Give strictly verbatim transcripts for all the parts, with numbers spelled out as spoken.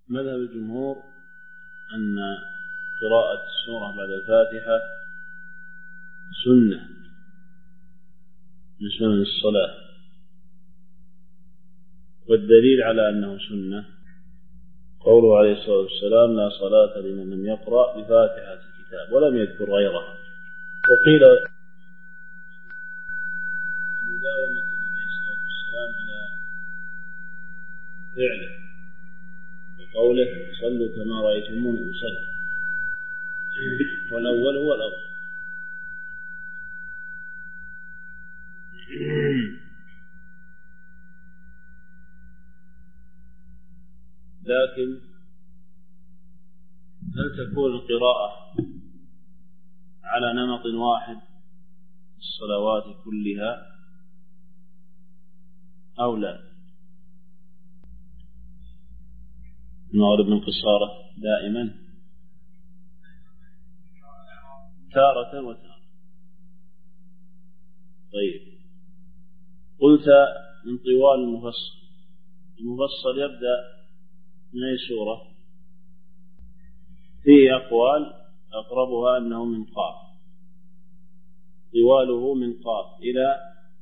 مذهب الجمهور أن قراءة السورة بعد الفاتحة سنة من سنن الصلاة، والدليل على أنه سنة قوله عليه الصلاة والسلام: لا صلاة لمن لم يقرأ بفاتحة الكتاب، ولم يذكر غيرها. وقيل مداومة النبي عليه الصلاة والسلام على فعله وقوله: صلوا كما رأيتموني أصلي، والأول هو الأفضل. لكن هل تكون القراءة على نمط واحد في الصلوات كلها أو لا؟ المغرب من قصارة دائما تارة وتارة. طيب، قلت من طوال المفصل. المفصل يبدأ من أي سورة؟ فيه أقوال أقربها أنه من قاف، طواله من قاف إلى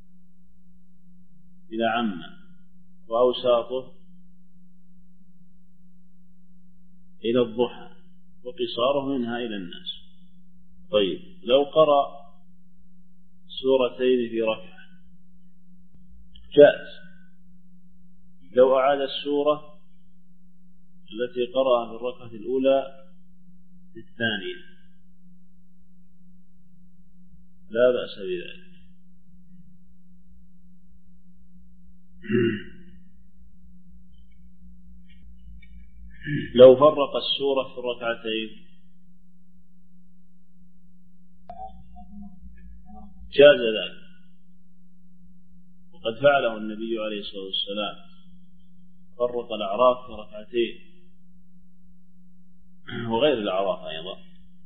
إلى عمة، وأوساطه إلى الضحى، وقصاره منها إلى الناس. طيب، لو قرأ سورتين في ركعة جائز. لو أعاد السورة التي قرأها في الركعة الأولى في الثانية لا بأس بذلك. لو فرق السورة في الركعتين جاز ذلك، وقد فعله النبي عليه الصلاة والسلام، فرق الأعراف في ركعتين وغير الأعراف أيضا.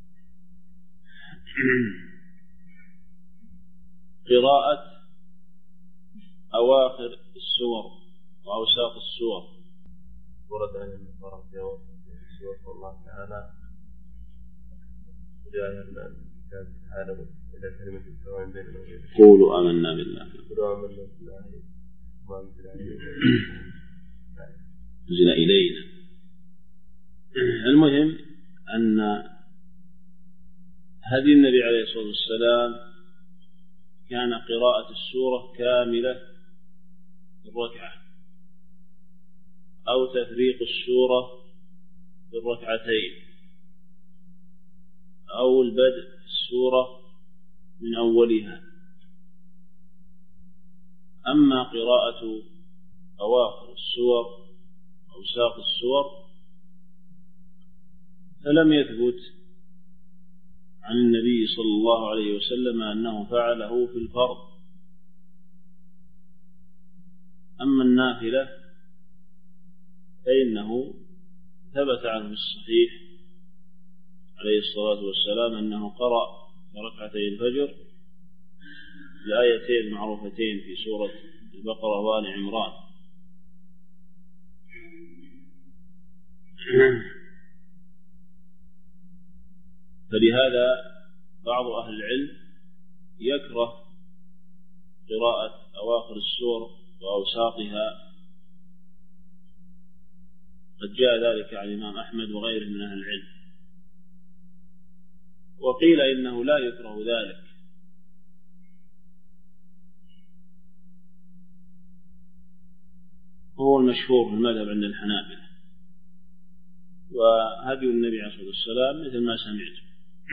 قراءة أواخر السور وأوساط السور ورد عن المفارقة في أواخر السور والله تعالى وجاء الكتاب تعالى إلى كلمة السواء بيننا وبينكم قولوا آمنا بالله قولوا آمنا بالله أنزل إلينا. المهم أن هدي النبي عليه الصلاة والسلام كان قراءة السورة كاملة في الركعة، أو تفريق السورة في الركعتين، أو البدء في السورة من أولها. أما قراءة أواخر السور أو ساق السور فلم يثبت عن النبي صلى الله عليه وسلم أنه فعله في الفرض. أما النافلة فإنه ثبت عنه الصحيح عليه الصلاة والسلام أنه قرأ في ركعتي الفجر الآيتين المعروفتين في سورة البقرة وآل عمران. فلهذا بعض أهل العلم يكره قراءة أواخر السور وأوساطها، قد جاء ذلك عن الإمام أحمد وغيره من أهل العلم. وقيل إنه لا يكره ذلك، وهو المشهور في المذهب عند الحنابلة، وهدي النبي عليه الصلاة والسلام مثل ما سمعت.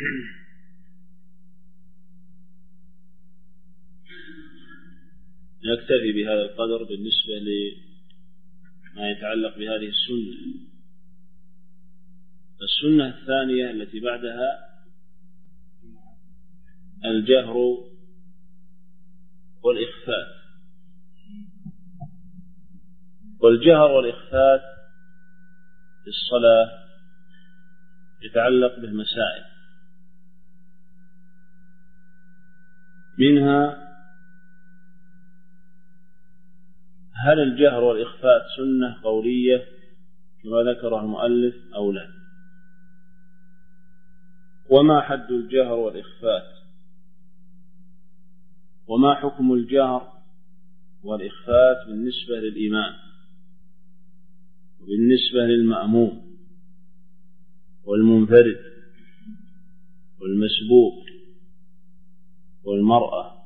نكتفي بهذا القدر بالنسبة لما يتعلق بهذه السنة. السنة الثانية التي بعدها الجهر والإخفاء. والجهر والإخفاء في الصلاة يتعلق بالمسائل، منها هل الجهر والإخفاء سنة قولية كما ذكره المؤلف أو لا. وما حد الجهر والإخفات؟ وما حكم الجهر والإخفات بالنسبة للإمام وبالنسبة للمأموم والمنفرد والمسبوق والمرأة؟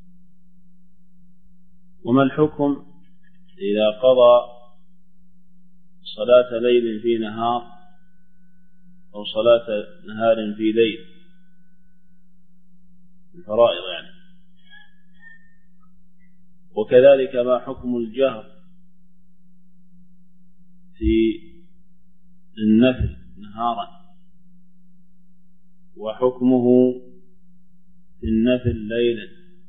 وما الحكم إذا قضى صلاة ليل في نهار أو صلاة نهار في ليل، الفرائض يعني؟ وكذلك ما حكم الجهر في النفل نهارا وحكمه في النفل ليلا؟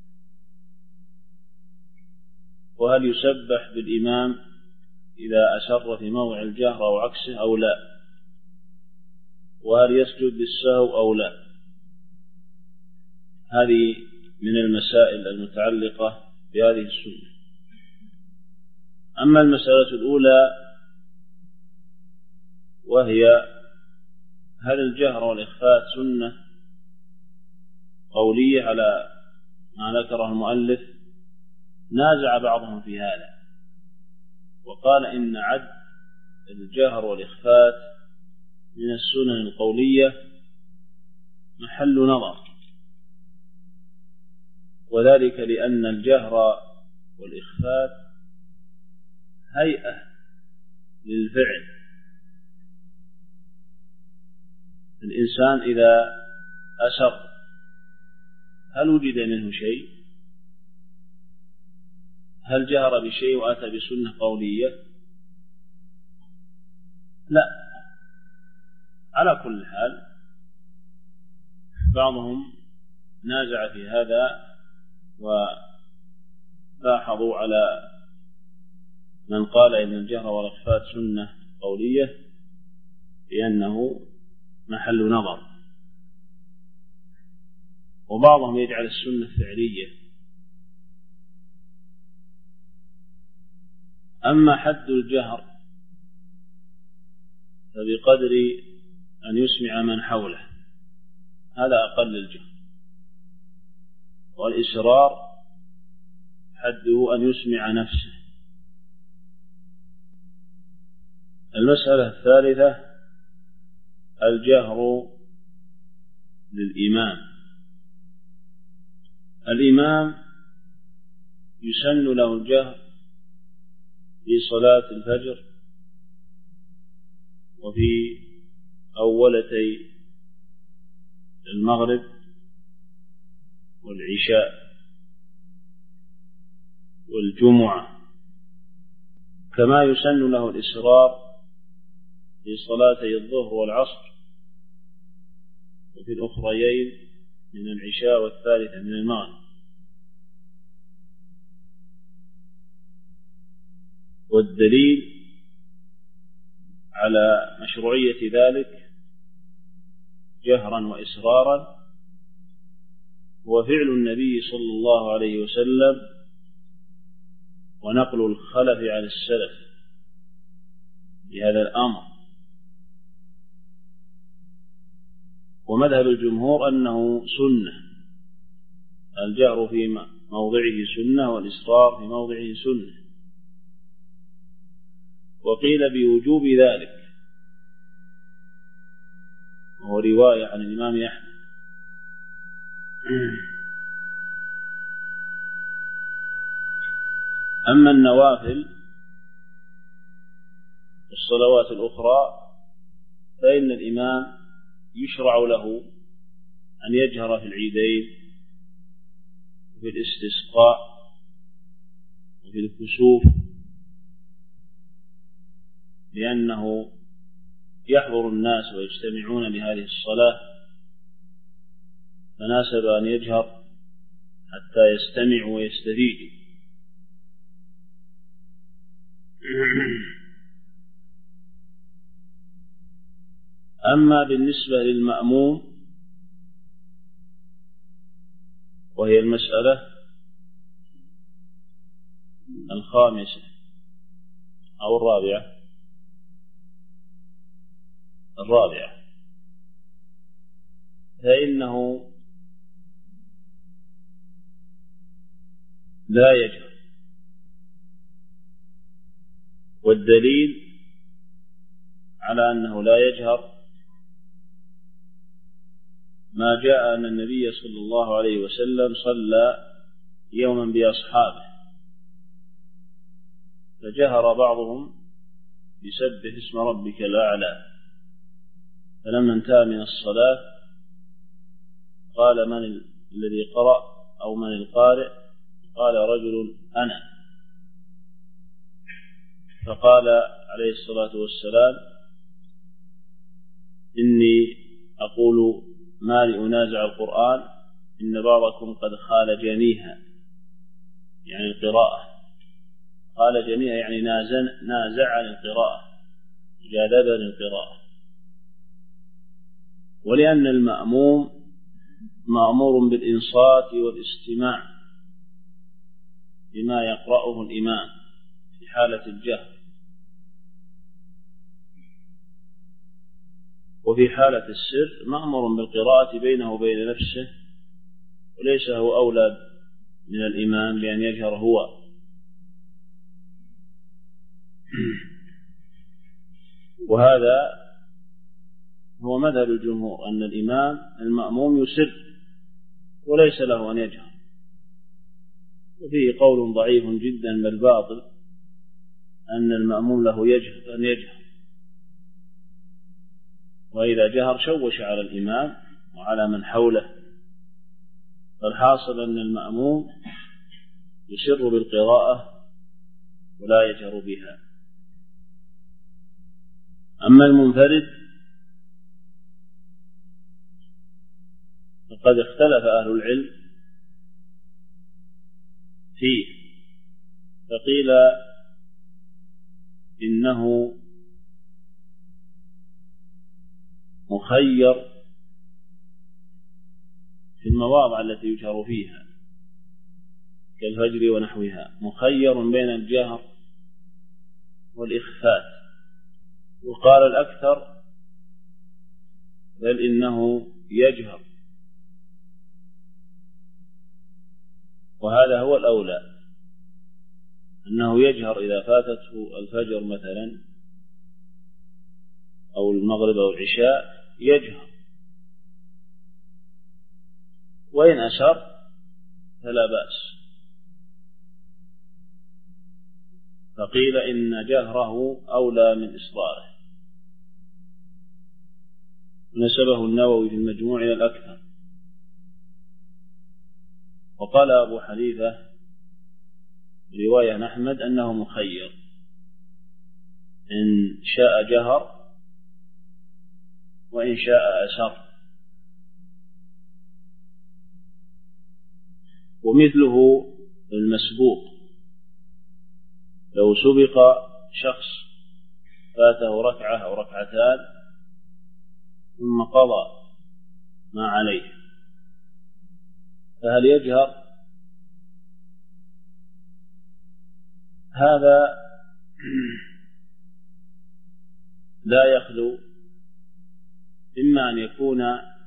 وهل يسبح بالإمام إذا أسر في موضع الجهر أو عكسه أو لا؟ وهل يسجد للسهو أو لا؟ هذه من المسائل المتعلقة بهذه السنة. أما المسألة الأولى وهي هل الجهر والإخفاء سنة قولية على ما ذكره المؤلف، نازع بعضهم في هذا وقال إن عد الجهر والإخفاء من السنن القولية محل نظر، وذلك لأن الجهر والإخفاء هيئة للفعل. الإنسان إذا أسر هل وجد منه شيء؟ هل جهر بشيء وأتى بسنة قولية؟ لا. على كل حال بعضهم نازع في هذا ولاحظوا على من قال إن الجهر والإخفاء سنة قولية لأنه محل نظر، وبعضهم يجعل السنة فعلية. أما حد الجهر فبقدر أن يسمع من حوله، هذا أقل الجهر، والإسرار حده أن يسمع نفسه. المسألة الثالثة الجهر للإمام. الإمام يسن له الجهر في صلاة الفجر وفي أولتي المغرب والعشاء والجمعة، كما يسن له الإسرار في صلاتي الظهر والعصر وفي الأخريين من العشاء والثالثة من المغرب. والدليل على مشروعية ذلك جهرا وإسرارا هو فعل النبي صلى الله عليه وسلم ونقل الخلف عن السلف بهذا الأمر. ومذهب الجمهور أنه سنة، الجهر في موضعه سنة والإسرار في موضعه سنة، وقيل بوجوب ذلك، وهو رواية عن الإمام أحمد. أما النوافل الصلوات الأخرى فإن الإمام يشرع له أن يجهر في العيدين وفي الاستسقاء وفي الكسوف، لأنه يحضر الناس ويجتمعون لهذه الصلاة، فناسب أن يجهر حتى يستمعوا ويستفيدوا. أما بالنسبة للمأموم وهي المسألة الخامسة أو الرابعة، الرابعة، فإنه لا يجهر، والدليل على أنه لا يجهر ما جاء أن النبي صلى الله عليه وسلم صلى يوما بأصحابه فجهر بعضهم بسبح اسم ربك الأعلى، فلما انتهى من الصلاة قال من الذي قرأ أو من القارئ؟ قال رجل أنا، فقال عليه الصلاة والسلام إني أقول ما لأنازع القرآن إن بعضكم قد خال جنيها، يعني القراءة، قال جنيها يعني نازعني القراءة، جادبني القراءة. ولأن المأموم مأمور بالإنصات والاستماع بما يقرأه الإمام في حالة الجهر، وفي حالة السر مأمور بالقراءة بينه وبين نفسه، وليس هو أولى من الإمام بأن يجهر هو. وهذا هو مذهب الجمهور، أن الإمام المأموم يسر وليس له أن يجهر. وفيه قول ضعيف جدا بل باطل أن المأموم له يجهر أن يجهر، وإذا جهر شوش على الإمام وعلى من حوله. فالحاصل أن المأموم يسر بالقراءة ولا يجهر بها. أما المنفرد فقد اختلف أهل العلم فيه، فقيل إنه مخير في المواضع التي يجهر فيها كالفجر ونحوها، مخير بين الجهر والإخفاء. وقال الأكثر بل إنه يجهر، وهذا هو الأولى، أنه يجهر إذا فاتته الفجر مثلا أو المغرب أو العشاء يجهر، وإن أسر فلا بأس. فقيل إن جهره أولى من إصراره، نسبه النووي في المجموع إلى الأكثر. وقال أبو حنيفة رواية عن أحمد أنه مخير، إن شاء جهر وإن شاء أسر. ومثله المسبوق، لو سبق شخص فاته ركعة أو ركعتان ثم قضى ما عليه، فهل يجهر؟ هذا لا يخلو إما أن يكون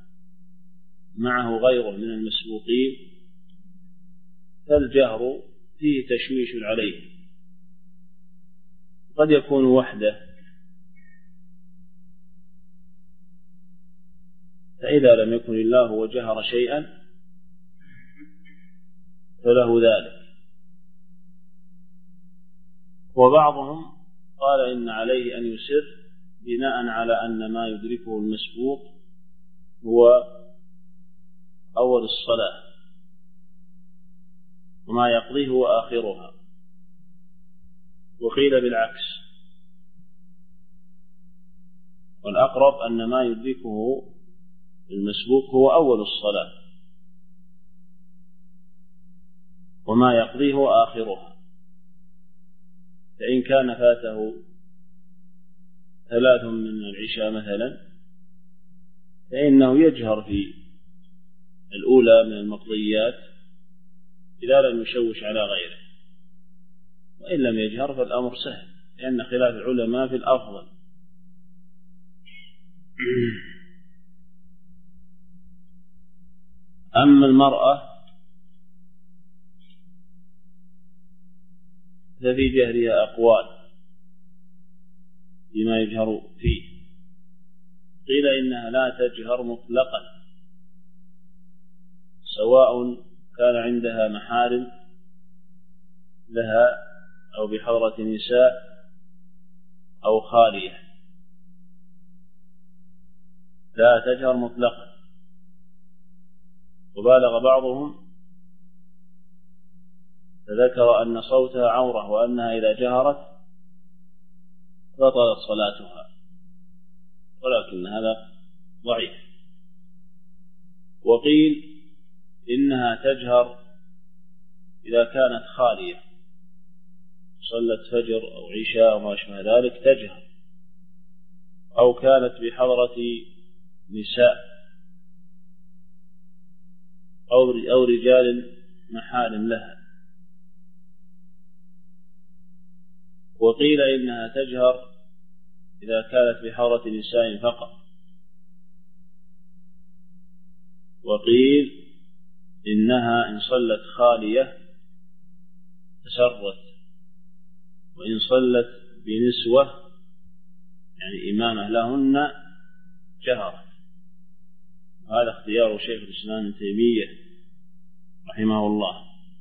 معه غيره من المسبوقين فالجهر فيه تشويش عليه، قد يكون وحده، فإذا لم يكن الله وجهر شيئا فله ذلك. وبعضهم قال إن عليه أن يسر بناء على أن ما يدركه المسبوق هو أول الصلاة وما يقضيه هو آخرها. وقيل بالعكس، والأقرب أن ما يدركه المسبوق هو أول الصلاة وما يقضيه هو آخرها. فإن كان فاته ثلاث من العشاء مثلا فإنه يجهر في الأولى من المقضيات إذا لم يشوش على غيره، وإن لم يجهر فالأمر سهل، لأن خلاف العلماء في الأفضل. أما المرأة ففي جهرها أقوال فيما يجهر فيه. قيل إنها لا تجهر مطلقا سواء كان عندها محارم لها أو بحضرة نساء أو خالية، لا تجهر مطلقا. وبالغ بعضهم فذكر أن صوتها عورة وأنها إذا جهرت بطلت صلاتها، ولكن هذا ضعيف. وقيل إنها تجهر إذا كانت خالية، صلت فجر أو عشاء أو ما أشبه ذلك تجهر، أو كانت بحضرة نساء أو رجال محارم لها. وقيل إنها تجهر إذا كانت بحضرة نساء فقط. وقيل إنها إن صلت خالية تسرت، وإن صلت بنسوة يعني إمامة لهن جهرت. هذا اختيار شيخ الإسلام ابن تيمية رحمه الله.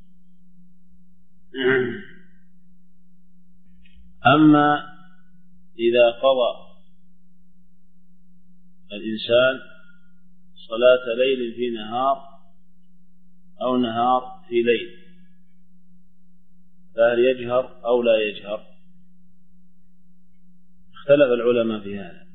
أما إذا قضى الإنسان صلاة ليل في نهار أو نهار في ليل، فهل يجهر أو لا يجهر؟ اختلف العلماء في هذا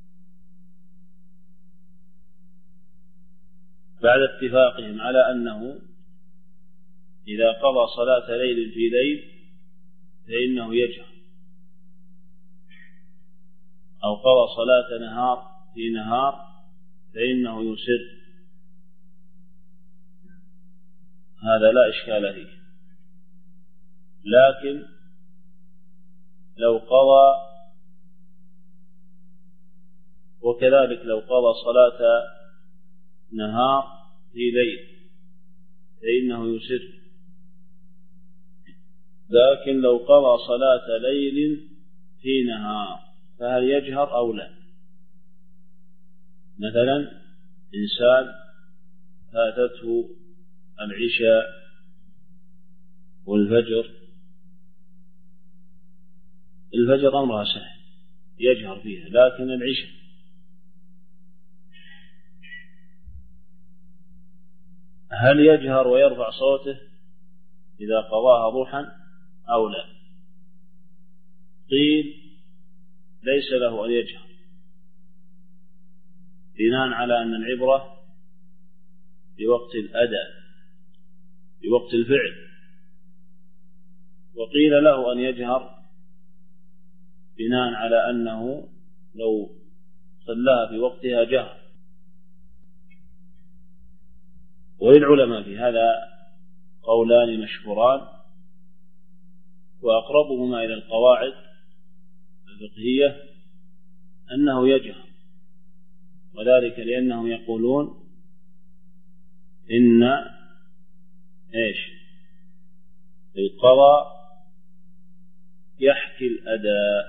بعد اتفاقهم على أنه إذا قضى صلاة ليل في ليل فإنه يجهر، أو قضى صلاة نهار في نهار فإنه يسر. هذا لا إشكال فيه. لكن لو قضى وكذلك لو قضى صلاة نهار في ليل فإنه يسر. لكن لو قضى صلاة ليل في نهار فهل يجهر أو لا؟ مثلا إنسان فاتته العشاء والفجر، الفجر أمرها سهل يجهر فيها، لكن العشاء هل يجهر ويرفع صوته إذا قضاها ضحى أو لا؟ قيل ليس له أن يجهر بناء على أن العبرة بوقت الأداء بوقت الفعل. وقيل له أن يجهر بناء على أنه لو صلاها في وقتها جهر. وللعلماء في هذا قولان مشهوران، وأقربهما إلى القواعد الفقهية أنه يجهر، وذلك لأنهم يقولون إن إيش القضاء يحكي الأداء،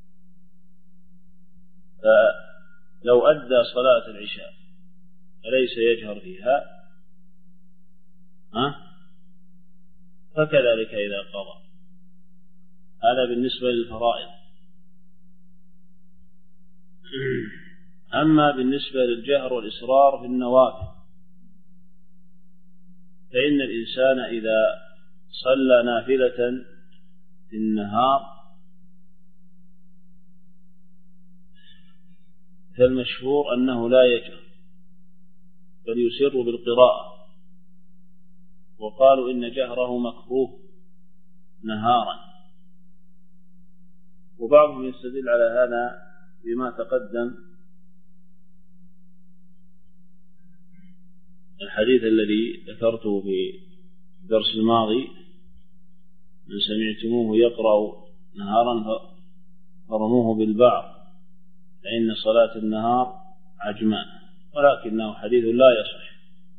فلو أدى صلاة العشاء فليس يجهر فيها، ها؟ فكذلك إذا قضى. هذا بالنسبة للفرائض. أما بالنسبة للجهر والإصرار في النوافل فإن الإنسان إذا صلى نافلة في النهار فالمشهور أنه لا يجهر بل يسر بالقراءة، وقالوا إن جهره مكروه نهارا. وبعضهم يستدل على هذا بما تقدم الحديث الذي ذكرته في الدرس الماضي: من سمعتموه يقرأ نهارا فرموه بالبعض، فإن صلاة النهار عجمان، ولكنه حديث لا يصح.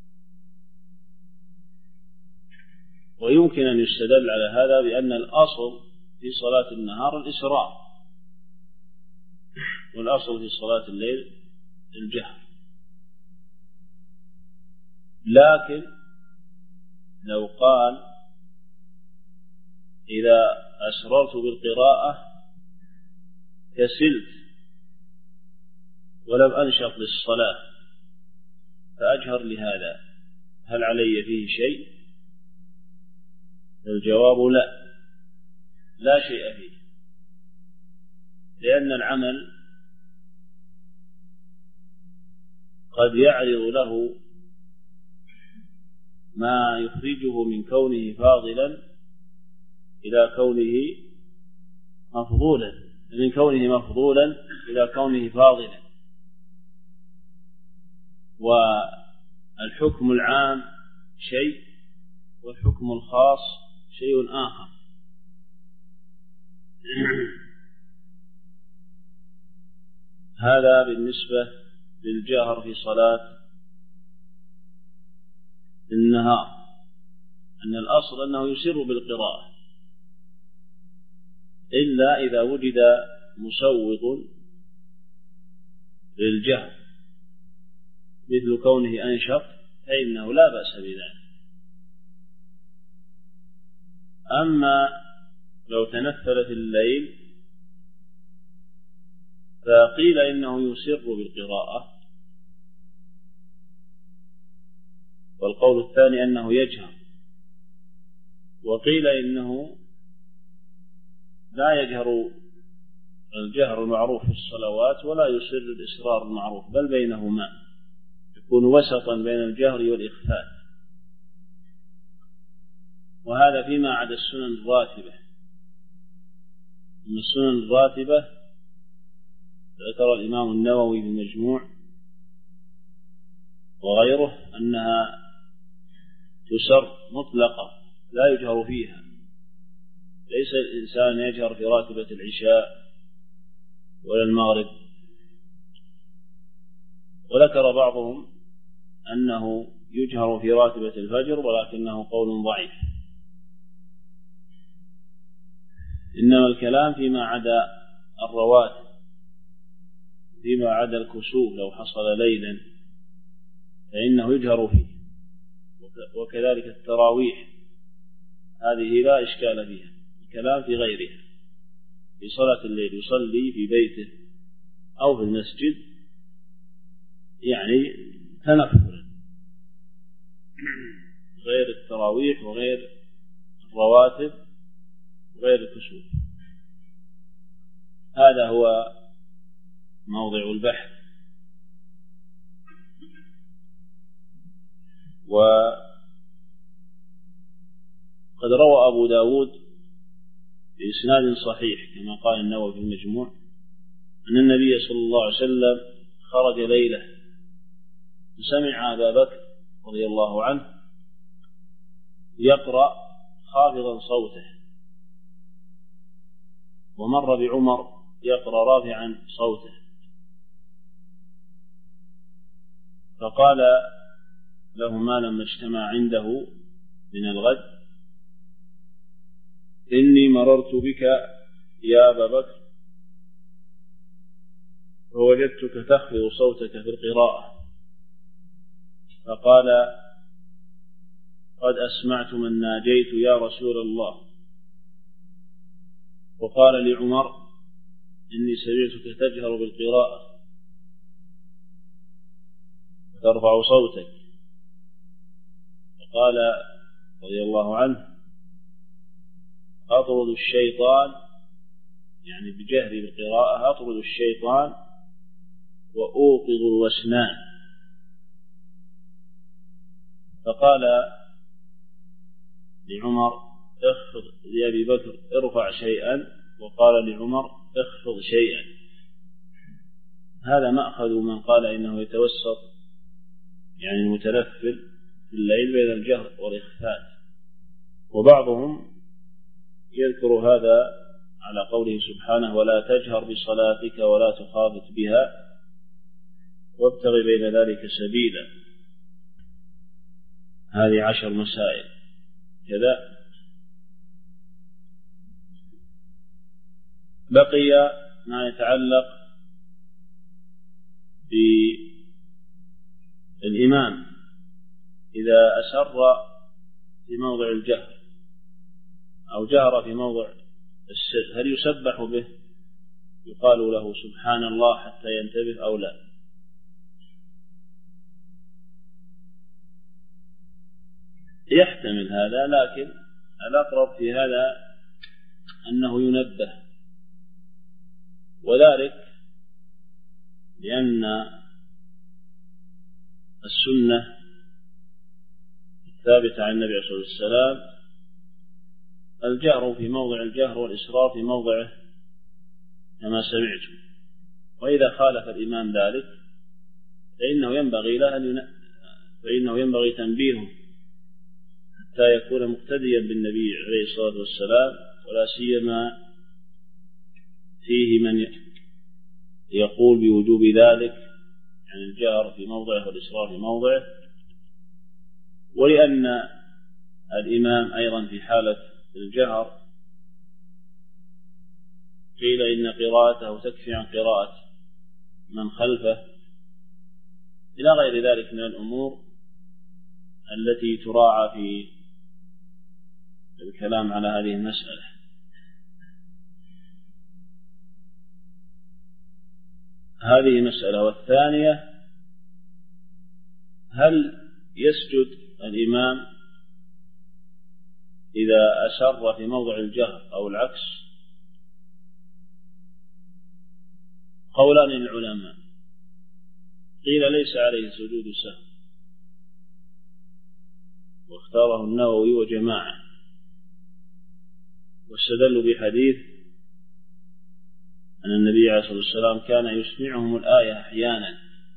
ويمكن أن يستدل على هذا بأن الأصل في صلاة النهار الإسراء، والأصل في صلاة الليل الجهر. لكن لو قال إذا أسررت بالقراءة كسلت ولم أنشط للصلاة فأجهر لهذا، هل علي فيه شيء؟ الجواب لا، لا شيء فيه، لأن العمل قد يعرض له ما يخرجه من كونه فاضلا إلى كونه مفضولا، من كونه مفضولا إلى كونه فاضلا. والحكم العام شيء والحكم الخاص شيء آخر. هذا بالنسبة للجهر في صلاة النهار، أن الأصل أنه يسر بالقراءة، إلا إذا وجد مسوغ للجهر مثل كونه أنشط فإنه لا بأس بذلك. أما لو تنفل في الليل فقيل إنه يسر بالقراءة، والقول الثاني أنه يجهر، وقيل إنه لا يجهر الجهر المعروف في الصلوات ولا يسر الإسرار المعروف، بل بينهما، يكون وسطا بين الجهر والإخفاء. وهذا فيما عدا السنن الراتبة. من السنن الراتبة ذكر الإمام النووي في المجموع وغيره أنها تسر مطلقة لا يجهر فيها، ليس الإنسان يجهر في راتبة العشاء ولا المغرب. وذكر بعضهم أنه يجهر في راتبة الفجر، ولكنه قول ضعيف. إنما الكلام فيما عدا الرواتب، فيما عدا الكسوف لو حصل ليلا فإنه يجهر فيه، وكذلك التراويح هذه لا إشكال فيها. الكلام في غيرها، في صلاة الليل يصلي في بيته أو في المسجد يعني تنفلا، غير التراويح وغير الرواتب وغير الكسوف. هذا هو موضع البحث. وقد روى أبو داود بإسناد صحيح كما قال النووي في المجموع أن النبي صلى الله عليه وسلم خرج ليلة فسمع أبا بكر رضي الله عنه يقرأ خافضا صوته، ومر بعمر يقرأ رافعا صوته، فقال لهما لما اجتمع عنده من الغد: إني مررت بك يا أبا بكر فوجدتك تخفض صوتك في القراءة، فقال: قد أسمعت من ناجيت يا رسول الله. وقال لعمر: إني سمعتك تجهر بالقراءة وترفع صوتك. فقال رضي الله عنه: أطرد الشيطان، يعني بجهري بالقراءة أطرد الشيطان وأوقظ الوسنان. فقال لعمر: اخفض لأبي بكر ارفع شيئا، وقال لعمر: اخفض شيئا. هذا مأخذ من قال إنه يتوسط، يعني المتنفل في الليل بين الجهر والإخفاء. وبعضهم يذكر هذا على قوله سبحانه: ولا تجهر بصلاتك ولا تخافت بها. وابتغ بين ذلك سبيلا. هذه عشر مسائل كذا. بقي ما يتعلق بالإمام إذا أسر في موضع الجهر أو جهر في موضع السر، هل يسبح به؟ يقال له سبحان الله حتى ينتبه أو لا؟ يحتمل هذا، لكن الأقرب في هذا أنه ينبه، وذلك لأن السنة الثابتة عن النبي صلى الله عليه وسلم الجهر في موضع الجهر والإسرار في موضعه كما سمعتم. وإذا خالف الإمام ذلك فإنه ينبغي له أن ين... فإنه ينبغي تنبيهه حتى يكون مقتديا بالنبي عليه الصلاة والسلام، ولا سيما فيه من يقول بوجوب ذلك، يعني الجهر في موضعه والإسرار في موضعه. ولأن الإمام أيضا في حالة الجهر قيل إن قراءته تكفي عن قراءة من خلفه، إلى غير ذلك من الأمور التي تراعى في الكلام على هذه المسألة. هذه مسألة. والثانية، هل يسجد الإمام إذا أسر في موضع الجهر أو العكس؟ قولان للعلماء. قيل ليس عليه سجود سهو، واختاره النووي وجماعة، واستدلوا بحديث أن النبي عليه الصلاة والسلام كان يسمعهم الآية أحيانا.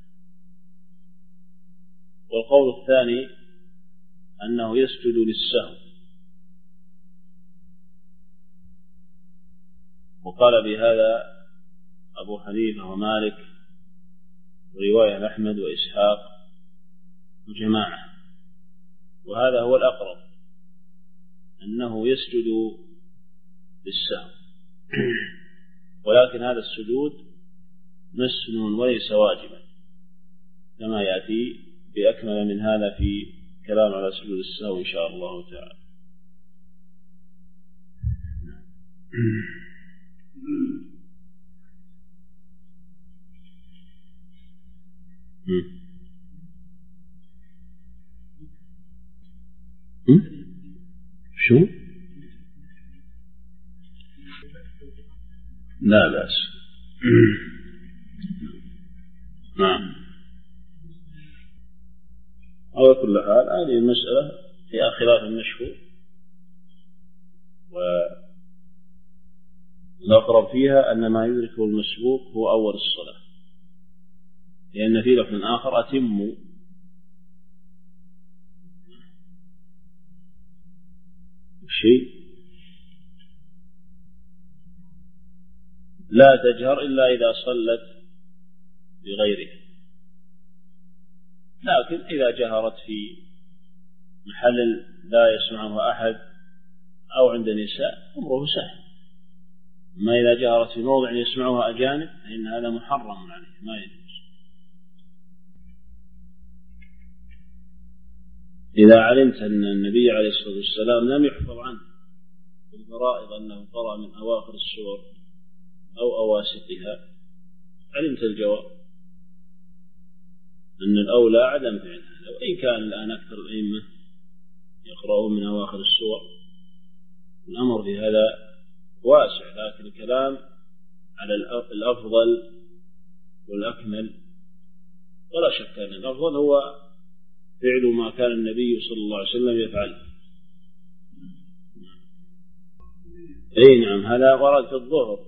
والقول الثاني أنه يسجد للسهو، وقال بهذا أبو حنيفة ومالك ورواية أحمد وإسحاق وجماعة، وهذا هو الأقرب، أنه يسجد للسهو. ولكن هذا السجود مسنون وليس واجبا، كما يأتي بأكمل من هذا في كلام على سجود السهو إن شاء الله تعالى. شو؟ لا بأس. نعم. على كل حال هذه المسألة فيها خلاف مشهور، والأقرب فيها أن ما يدركه المسبوق هو أول الصلاة، لأن في لفظ آخر أتموا. شيء لا تجهر إلا إذا صلت بغيرها، لكن إذا جهرت في محل لا يسمعه أحد أو عند نساء أمره سهل. ما إذا جهرت في موضع يسمعها أجانب فإن هذا محرم عليه، ما يجوز. إذا علمت أن النبي عليه الصلاة والسلام لم يحفظ عنه في الفرائض أنه قرأ من أواخر السور أو أواسطها، علمت الجواب أن الأولى عدم فعلها. وإن كان الآن أكثر الأئمة يقرؤون من أواخر السور، الأمر في هذا واسع، لكن الكلام على الأفضل والأكمل، ولا شك أن الأفضل هو فعل ما كان النبي صلى الله عليه وسلم يفعله. أي نعم، هذا ورد في الظهر.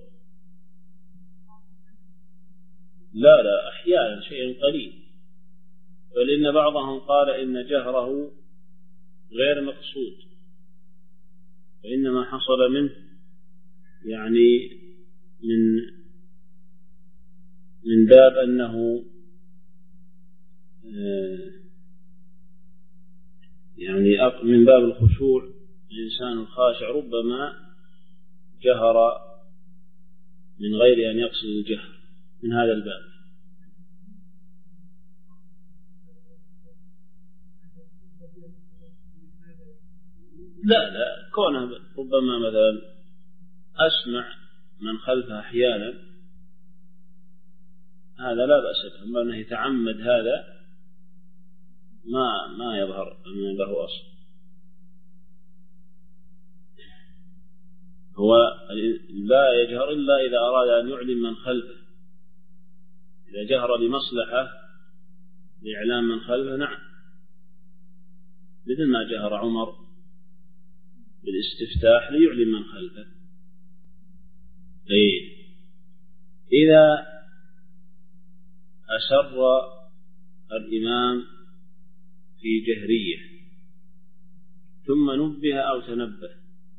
لا لا أحيانا شيء قليل، ولأن بعضهم قال إن جهره غير مقصود، وإنما حصل منه يعني من من باب أنه يعني من باب الخشوع الإنسان الخاشع ربما جهر من غير أن يقصد الجهر من هذا الباب. لا لا كونه ربما مثلا أسمع من خلفه أحيانا هذا لا بأس به، أما أنه يتعمد هذا ما ما يظهر أن له أصل. هو لا يجهر إلا إذا أراد أن يعلم من خلفه، إذا جهر لمصلحة لإعلام من خلفه نعم، مثل ما جهر عمر بالاستفتاح ليعلم من خلفه. إيه إذا أسر الإمام في جهرية ثم نبه أو تنبه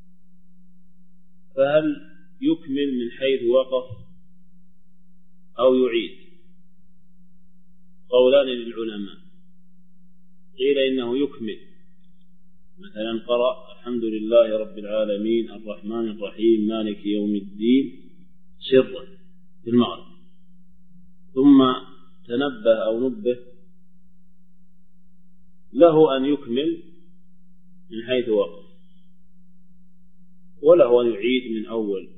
فهل يكمل من حيث وقف أو يعيد؟ قولان للعلماء، قيل إنه يكمل، مثلا قرأ الحمد لله رب العالمين الرحمن الرحيم مالك يوم الدين سرا في المغرب ثم تنبه أو نبه له أن يكمل من حيث وقف، وله أن يعيد من أول،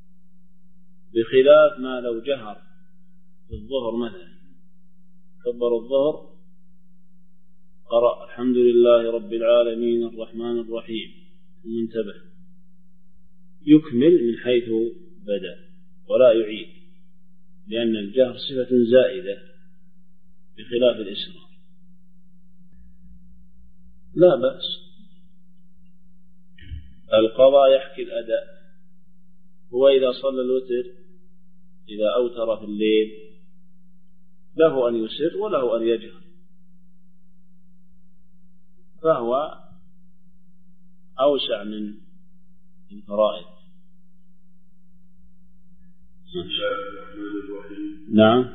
بخلاف ما لو جهر في الظهر مثلا كبر الظهر قرأ الحمد لله رب العالمين الرحمن الرحيم ثم انتبه، يكمل من حيث بدأ ولا يعيد، لأن الجهر صفة زائدة بخلاف الإسرار. لا بأس، القضاء يحكي الأداء. هو إذا صلى الوتر إذا أوتر في الليل له أن يسر وله أن يجهر، فهو أوسع من الفرائض. نعم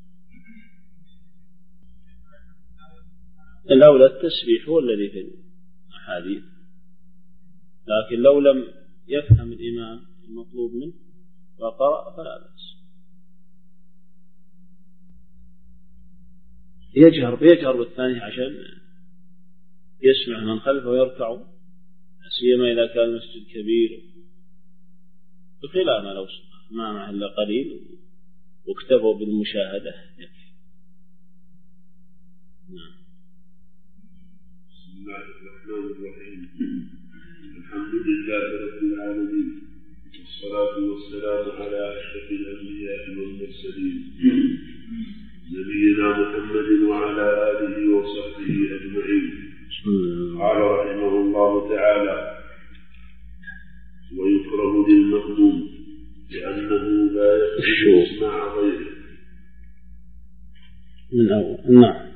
الأولى التسبيح هو الذي في الأحاديث، لكن لو لم يفهم الإمام المطلوب منه وقرأ فلا بأس. يجهر يجهر بالثاني عشان يسمع من خلفه ويركع، سيما إذا كان المسجد كبير، بخلاف ما لو ما معه إلا قليل واكتفوا بالمشاهدة يكفي. نعم. بسم الله الرحمن الرحيم. الحمد لله رب العالمين، والصلاة والسلام على أشرف الأنبياء والمرسلين نبينا محمد وعلى آله وصحبه أجمعين. قال رحمه الله تعالى: ويكره للمأموم لأنه لا يقصد إسماع غيره. من أول نعم،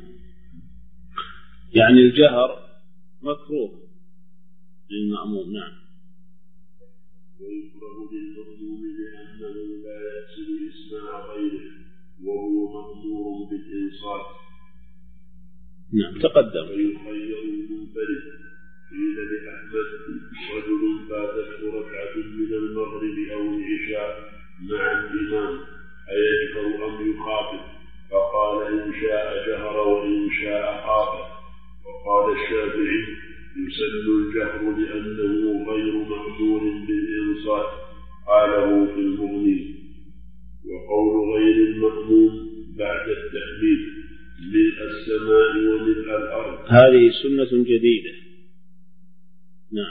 يعني الجهر مكروه للمأموم. نعم. ويكره للمأموم لأنه لا يقصد إسماع غيره وهو مأمور بالإنصات. نعم تقدم. ويخير المنفرد. قيل لأحمد: رجل فاتته ركعة من المغرب أو العشاء مع الإمام أيجهر أم يخافت؟ فقال: إن شاء جهر وإن شاء خافت. وقال الشافعي: يسن الجهر لأنه غير مأمور بالإنصات. قاله في المغني. وقول غير المأموم بعد التحميد: ملء السماء وملء الأرض، هذه سنة جديدة. نعم.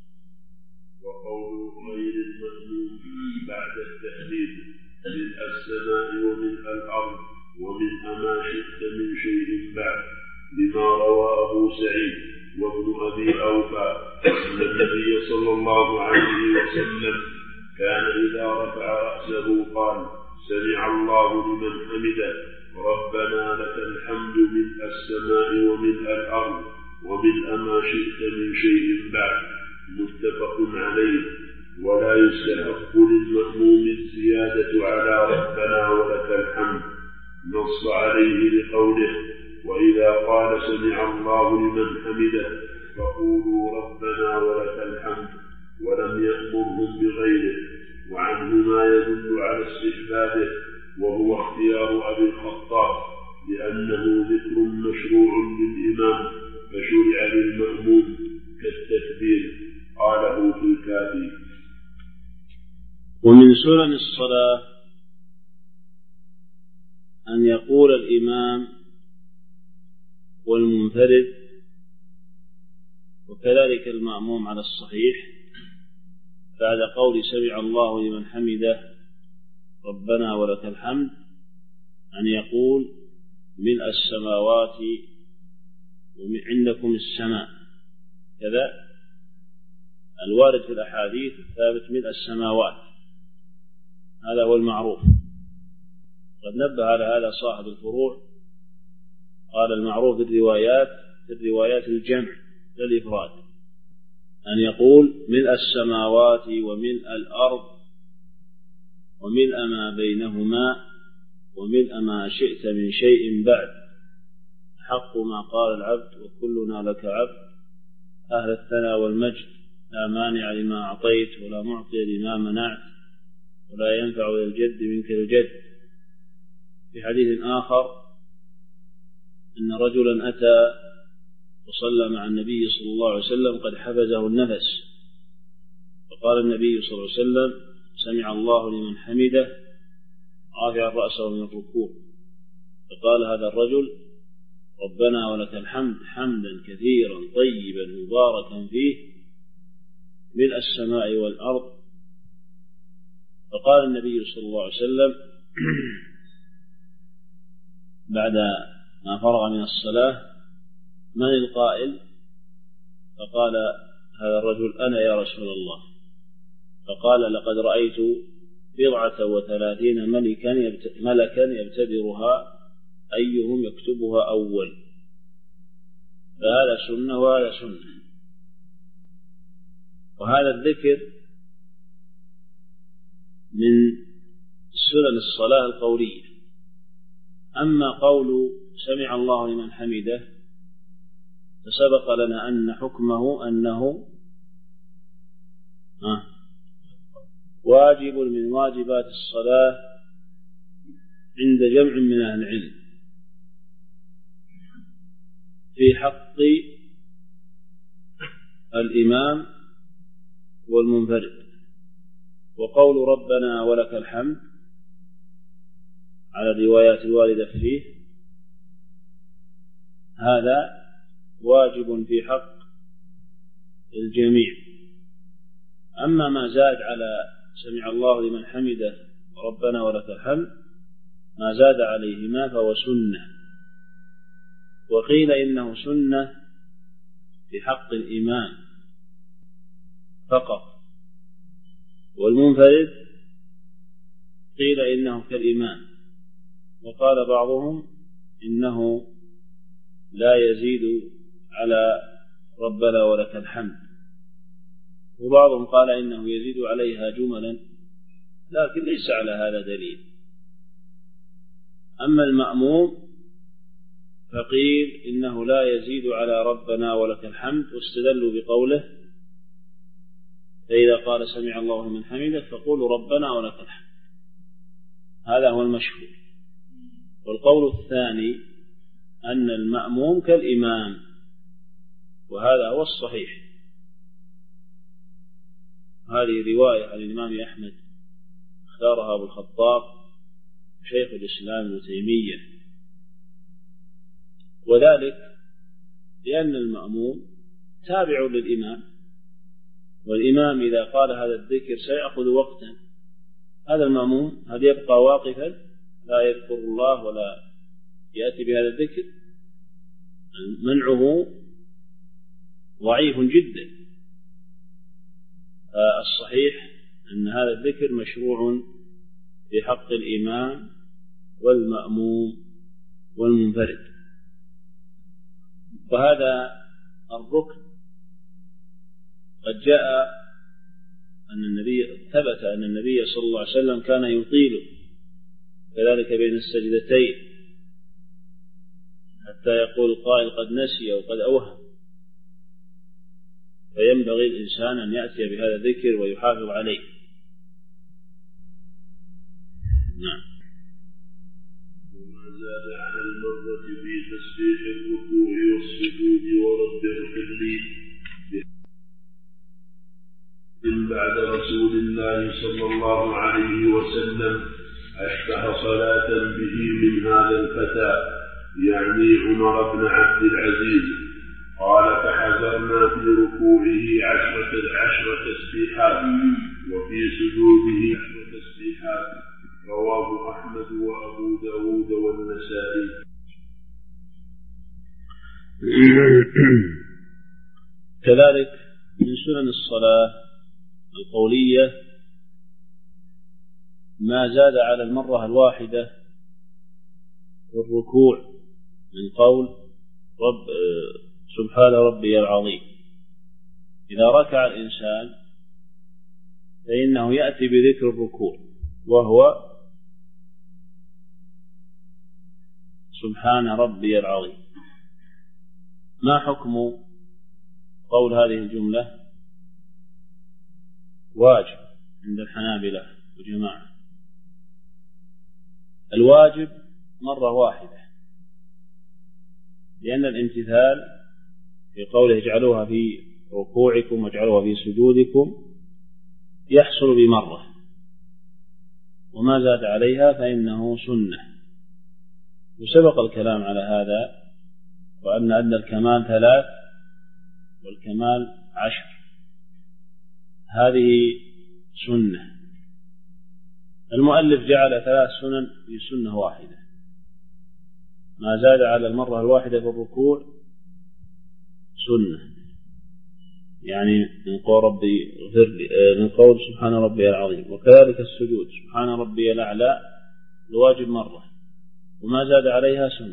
وقول غير المأموم بعد التحميد: ملء السماء وملء الأرض وملء ما شئت من شيء بعد، لما روى أبو سعيد وابن أبي أوفى أن النبي صلى الله عليه وسلم كان إذا رفع رأسه قال: سمع الله لمن حمده، ربنا لك الحمد ملء السماء وملء الأرض وملء ما شئت من شيء بعد. متفق عليه. ولا يستحق للمأموم الزيادة على ربنا ولك الحمد، نص عليه لقوله: وإذا قال سمع الله لمن حمده فقولوا ربنا ولك الحمد، ولم يأمرهم بغيره، وعنه ما يدل على استحبابه وهو اختيار أبي الخطاب لأنه ذكر مشروع للإمام فشرع للمأموم كالتكبير. قاله في الكافي. ومن سنن الصلاة أن يقول الإمام والمنفرد وكذلك المأموم على الصحيح بعد قول سمع الله لمن حمده ربنا ولك الحمد أن يقول ملء السماوات وعندكم السماء، كذا الوارد في الأحاديث الثابت ملء السماوات، هذا هو المعروف. قد نبه على هذا صاحب الفروع، قال المعروف في الروايات في الروايات الجمع للإفراد، أن يقول ملء السماوات وملء الأرض وملء ما بينهما وملء ما شئت من شيء بعد، حق ما قال العبد وكلنا لك عبد، أهل الثناء والمجد لا مانع لما أعطيت ولا معطي لما منعت ولا ينفع للجد منك الجد. في حديث آخر أن رجلا أتى وصلى مع النبي صلى الله عليه وسلم قد حفزه النفس، فقال النبي صلى الله عليه وسلم سمع الله لمن حمده رافعا رأسه من الركوع، فقال هذا الرجل ربنا ولك الحمد حمدا كثيرا طيبا مباركا فيه ملء السماء والأرض. فقال النبي صلى الله عليه وسلم بعد ما فرغ من الصلاة من القائل؟ فقال هذا الرجل أنا يا رسول الله. فقال لقد رأيت بضعة وثلاثين ملكا ملكا يبتدرها أيهم يكتبها أول، فهذا سنة وهذا سنة. وهذا الذكر من سنن الصلاة القولية. أما قول سمع الله لمن حمده فسبق لنا أن حكمه أنه آه واجب من واجبات الصلاة عند جمع من أهل العلم في حق الإمام والمنفرد. وقول ربنا ولك الحمد على الروايات الواردة فيه هذا واجب في حق الجميع. أما ما زاد على سمع الله لمن حمده ربنا ولك الحمد ما زاد عليهما فهو سنة، وقيل إنه سنة في حق الإمام فقط، والمنفرد قيل إنه كالإمام، وقال بعضهم إنه لا يزيد على ربنا ولك الحمد، وبعضهم قال إنه يزيد عليها جملا، لكن ليس على هذا دليل. أما المأموم فقيل إنه لا يزيد على ربنا ولك الحمد، واستدلوا بقوله فإذا قال سمع الله من حمده فقولوا ربنا ولك الحمد، هذا هو المشهور. والقول الثاني أن المأموم كالإمام، وهذا هو الصحيح. هذه رواية عن الإمام أحمد اختارها أبو الخطاب شيخ الإسلام ابن تيمية، وذلك لأن المأموم تابع للإمام، والإمام إذا قال هذا الذكر سيأخذ وقتا، هذا المأموم هل يبقى واقفا لا يذكر الله ولا يأتي بهذا الذكر؟ منعه ضعيف جدا. الصحيح أن هذا الذكر مشروع في حق الإمام والمأموم والمنفرد. وهذا الركن قد جاء أن النبي ثبت أن النبي صلى الله عليه وسلم كان يطيله كذلك بين السجدتين حتى حتى يقول القائل قد نسي أو قد أوهم، فينبغي الإنسان أن يأتي بهذا الذكر ويحافظ عليه. نعم. وما زاد على المرة في تسبيح الركوع والسجود ورد الحلي من بعد رسول الله صلى الله عليه وسلم أشبه صلاة به من هذا الفتى، يعني عمر بن عبد العزيز. قال فحذرنا في ركوعه عشرة عشرة تسبيحات وفي سجوده عشرة تسبيحات. رواه أحمد وأبو داود والنسائي. كذلك من سنن الصلاة القولية ما زاد على المرة الواحدة في الركوع من قول رب سبحان ربي العظيم. إذا ركع الإنسان فإنه يأتي بذكر الركوع وهو سبحان ربي العظيم. ما حكم قول هذه الجملة؟ واجب عند الحنابلة وجماعة. الواجب مرة واحدة، لأن الامتثال في قوله اجعلوها في ركوعكم واجعلوها في سجودكم يحصل بمرة، وما زاد عليها فإنه سنة. وسبق الكلام على هذا، وأن أن الكمال ثلاث والكمال عشر. هذه سنة. المؤلف جعل ثلاث سنن في سنة واحدة. ما زاد على المرة الواحدة في الركوع سنة، يعني من قول ربي اغفر لي، من قول سبحان ربي العظيم. وكذلك السجود سبحان ربي الأعلى الواجب مرة، وما زاد عليها سنة.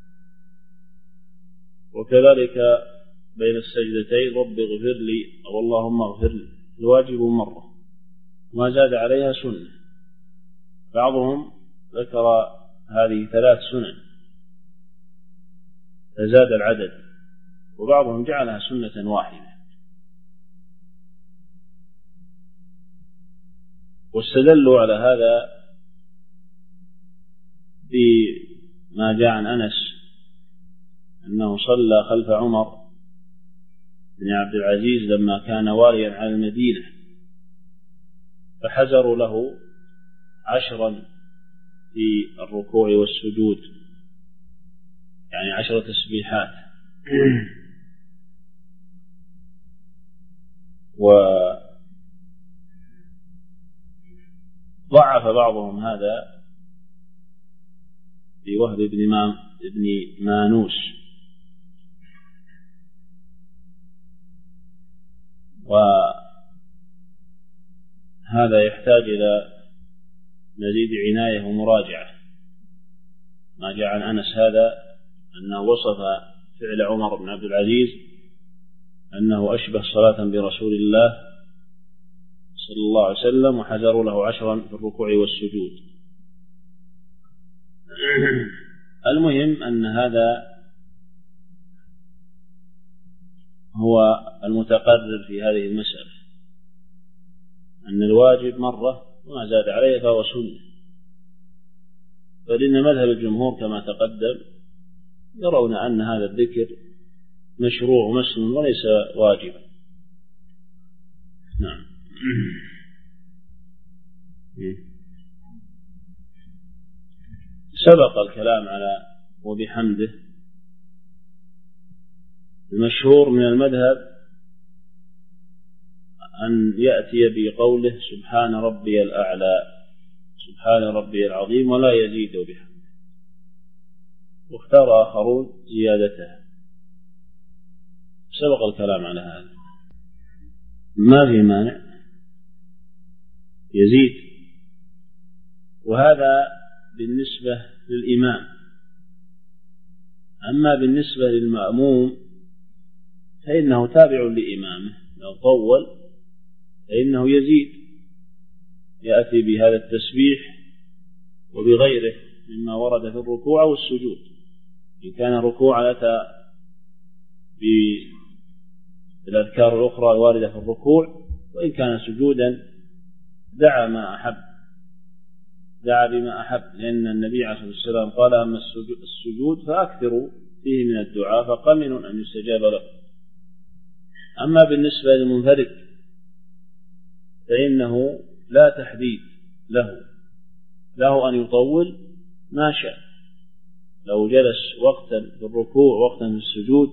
وكذلك بين السجدتين رب اغفر لي أو اللهم اغفر لي الواجب مرة، وما زاد عليها سنة. بعضهم ذكر هذه ثلاث سنن فزاد العدد، وبعضهم جعلها سنة واحدة. واستدلوا على هذا بما جاء عن أنس أنه صلى خلف عمر بن عبد العزيز لما كان واليا على المدينة، فحزروا له عشرا في الركوع والسجود، يعني عشر تسبيحات. وضعف بعضهم هذا في وهب بن مانوس، وهذا يحتاج إلى مزيد عناية ومراجعة. ما جاء عن أنس هذا أنه وصف فعل عمر بن عبد العزيز أنه أشبه صلاة برسول الله صلى الله عليه وسلم، وحذروا له عشرا في الركوع والسجود. المهم أن هذا هو المتقرر في هذه المسألة، أن الواجب مرة وما زاد عليه فهو سنة. فلأن مذهب الجمهور كما تقدم يرون أن هذا الذكر مشروع ومسن وليس واجبا. نعم. سبق الكلام على وبحمده. المشهور من المذهب أن يأتي بقوله سبحان ربي الأعلى سبحان ربي العظيم ولا يزيد بحمده، واختار آخرون زيادتها. سبق الكلام على هذا، ما في مانع يزيد. وهذا بالنسبة للإمام. أما بالنسبة للمأموم فإنه تابع لإمامه، لو طول فإنه يزيد، يأتي بهذا التسبيح وبغيره مما ورد في الركوع والسجود. إن كان ركوعا أتى بالأذكار الأخرى الواردة في الركوع، وإن كان سجودا دعا ما أحب دعا بما أحب، لأن النبي عليه الصلاة والسلام قال: أما السجود فأكثروا فيه من الدعاء فقمن أن يستجاب له. أما بالنسبة للمنفرد فإنه لا تحديد له له أن يطول ما شاء، لو جلس وقتا في الركوع وقتا في السجود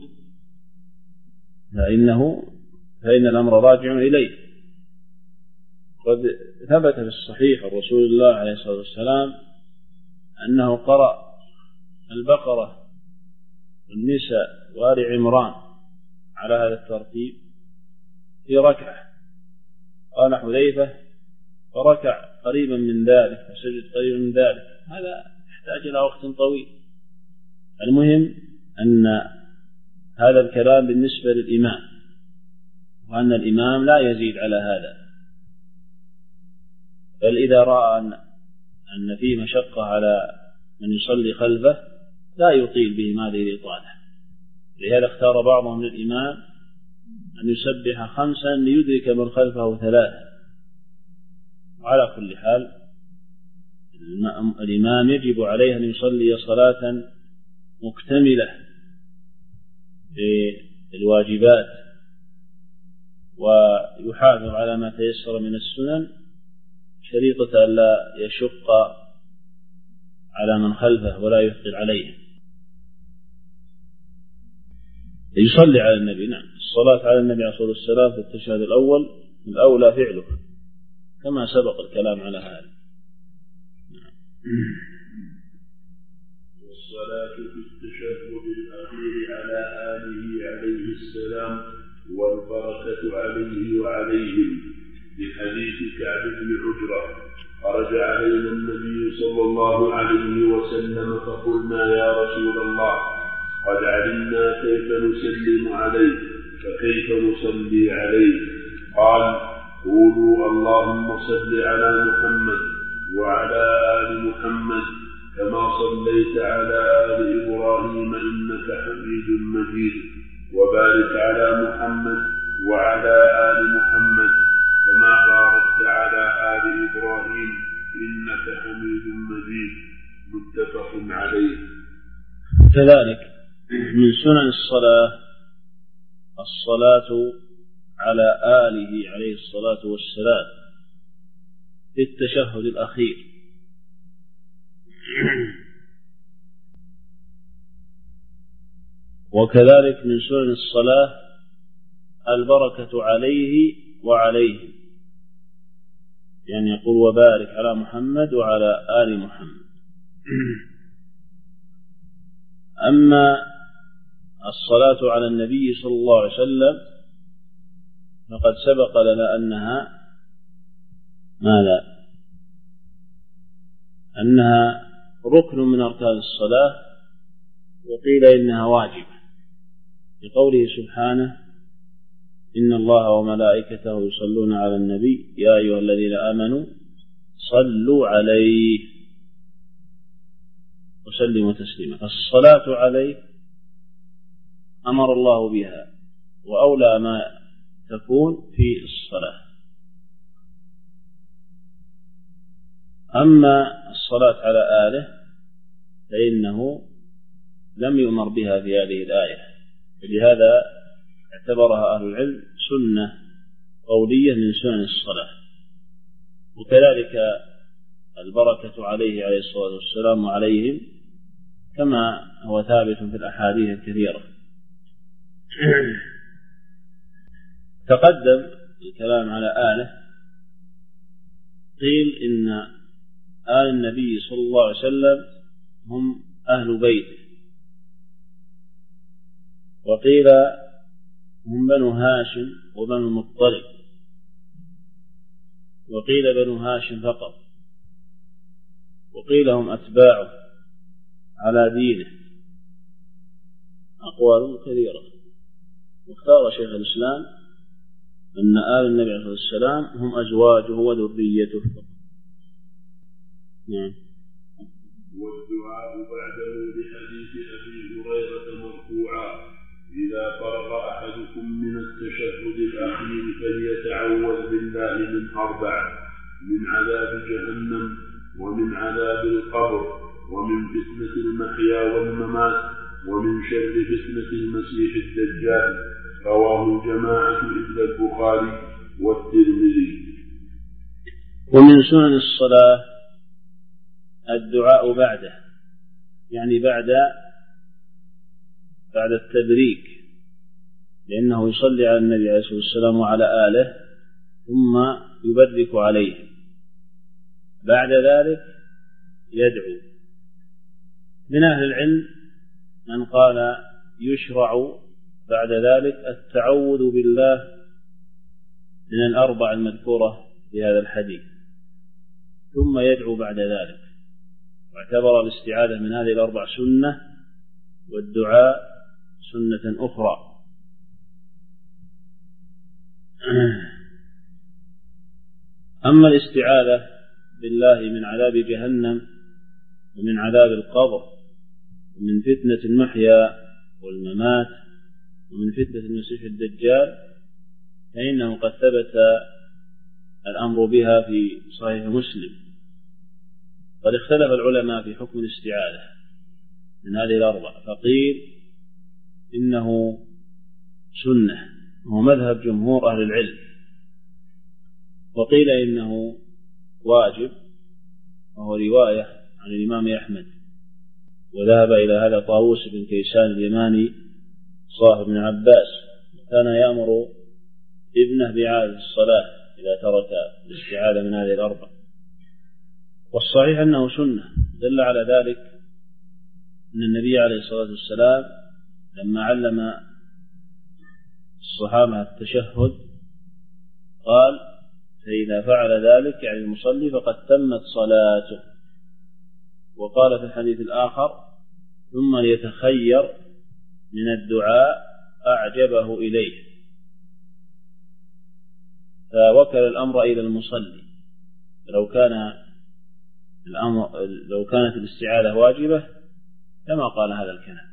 فإنه فإن الأمر راجع إليه. قد ثبت في الصحيح عن رسول الله عليه الصلاة والسلام أنه قرأ البقرة والنساء وآل عمران على هذا الترتيب في ركعة. قال حذيفة: فركع قريبا من ذلك وسجد قريبا من ذلك. هذا يحتاج إلى وقت طويل. المهم أن هذا الكلام بالنسبة للإمام، وأن الإمام لا يزيد على هذا، بل إذا رأى أن فيه مشقة على من يصلي خلفه لا يطيل بهم هذه الإطالة. لهذا اختار بعضهم للإمام أن يسبح خمسا ليدرك من خلفه ثلاثة. وعلى كل حال الإمام يجب عليه أن يصلي صلاة مكتملة بالواجبات ويحافظ على ما تيسر من السنن، شريطة ألا يشق على من خلفه ولا يثقل عليه. يصلي على النبي. نعم، الصلاة على النبي عليه الصلاة والسلام في التشهد الأول الأولى فعله، كما سبق الكلام على هذا. والصلاة في التشهد الأخير على آله عليه السلام والبركة عليه وعليهم، بحديث كعب بن عجرة: خرج علينا النبي صلى الله عليه وسلم فقلنا: يا رسول الله، قد علمنا كيف نسلم عليه، فكيف نصلي عليه؟ قال: قولوا: اللهم صل على محمد وعلى آل محمد كما صليت على آل إبراهيم إنك حميد مجيد، وبارك على محمد وعلى آل محمد كما باركت على آل إبراهيم إنك حميد مجيد. متفق عليه. كذلك من سنن الصلاة الصلاة على آله عليه الصلاة والسلام في التشهد الأخير. وكذلك من سنن الصلاة البركة عليه وعليه، يعني يقول: وبارك على محمد وعلى آل محمد. أما الصلاة على النبي صلى الله عليه وسلم فقد سبق لنا أنها ماذا؟ أنها ركن من أركان الصلاة، وقيل إنها واجبة، لقوله سبحانه: إن الله وملائكته يصلون على النبي يا أيها الذين آمنوا صلوا عليه وسلموا تسليما. فالصلاة عليه أمر الله بها، وأولى ما تكون في الصلاة. أما الصلاة على آله فإنه لم يؤمر بها في هذه الآية، فلهذا اعتبرها أهل العلم سنة قولية من سنن الصلاة. وكذلك البركة عليه عليه الصلاة والسلام وعليهم كما هو ثابت في الأحاديث الكثيرة. تقدم الكلام على آله. قيل إن آل النبي صلى الله عليه وسلم هم أهل بيته، وقيل هم بنو هاشم وبنو المطلب، وقيل بنو هاشم فقط، وقيل هم أتباعه على دينه. أقوال كثيرة. واختار شيخ الإسلام أن آل النبي عليه الصلاة والسلام هم أزواجه وذريته. نعم. والدعاء بعده لحديث أبي المحيا والممات ومن شر فتنة المسيح الدجال. رواه الجماعة إلا البخاري والترمذي. ومن سنن الصلاة الدعاء بعده، يعني بعد بعد التبريك، لأنه يصلي على النبي عليه الصلاة والسلام وعلى آله ثم يبرك عليه، بعد ذلك يدعو. من أهل العلم من قال يشرع بعد ذلك التعوذ بالله من الأربع المذكورة في هذا الحديث، ثم يدعو بعد ذلك، واعتبر الاستعاذة من هذه الأربع سنة والدعاء سنة أخرى. أما الاستعاذة بالله من عذاب جهنم ومن عذاب القبر ومن فتنة المحيا والممات ومن فتنة المسيح الدجال فإنه قد ثبت الأمر بها في صحيح مسلم. قد اختلف العلماء في حكم الاستعاذة من هذه الأربع، فقيل إنه سنة وهو مذهب جمهور أهل العلم، وقيل إنه واجب وهو رواية عن الإمام أحمد، وذهب إلى هذا طاووس بن كيسان اليماني صاحب ابن عباس، كان يأمر ابنه بإعادة الصلاة إذا ترك الاستعاذة من هذه الأربع. والصحيح أنه سنة، دل على ذلك أن النبي عليه الصلاة والسلام لما علم الصحابة التشهد قال: فإذا فعل ذلك يعني المصلي فقد تمت صلاته. وقال في الحديث الآخر: ثم ليتخير من الدعاء أعجبه إليه. فوكل الأمر إلى المصلي، لو كان الأمر لو كانت الاستعاذة واجبة كما قال هذا الكلام.